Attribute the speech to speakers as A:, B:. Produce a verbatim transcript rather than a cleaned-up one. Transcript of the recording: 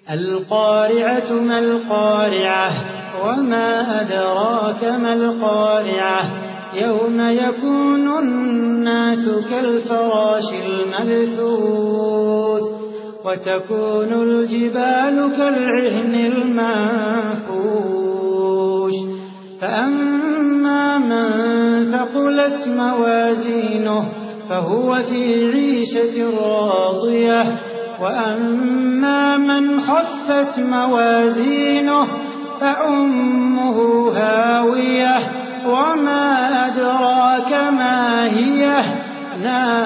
A: القارعة ما القارعة وما أدراك ما القارعة يوم يكون الناس كالفراش المبثوث وتكون الجبال كالعهن المنفوش فأما من ثقلت موازينه فهو في عيشة راضية وأما من خفت موازينه فأمه هاوية وما أدراك ما هي نار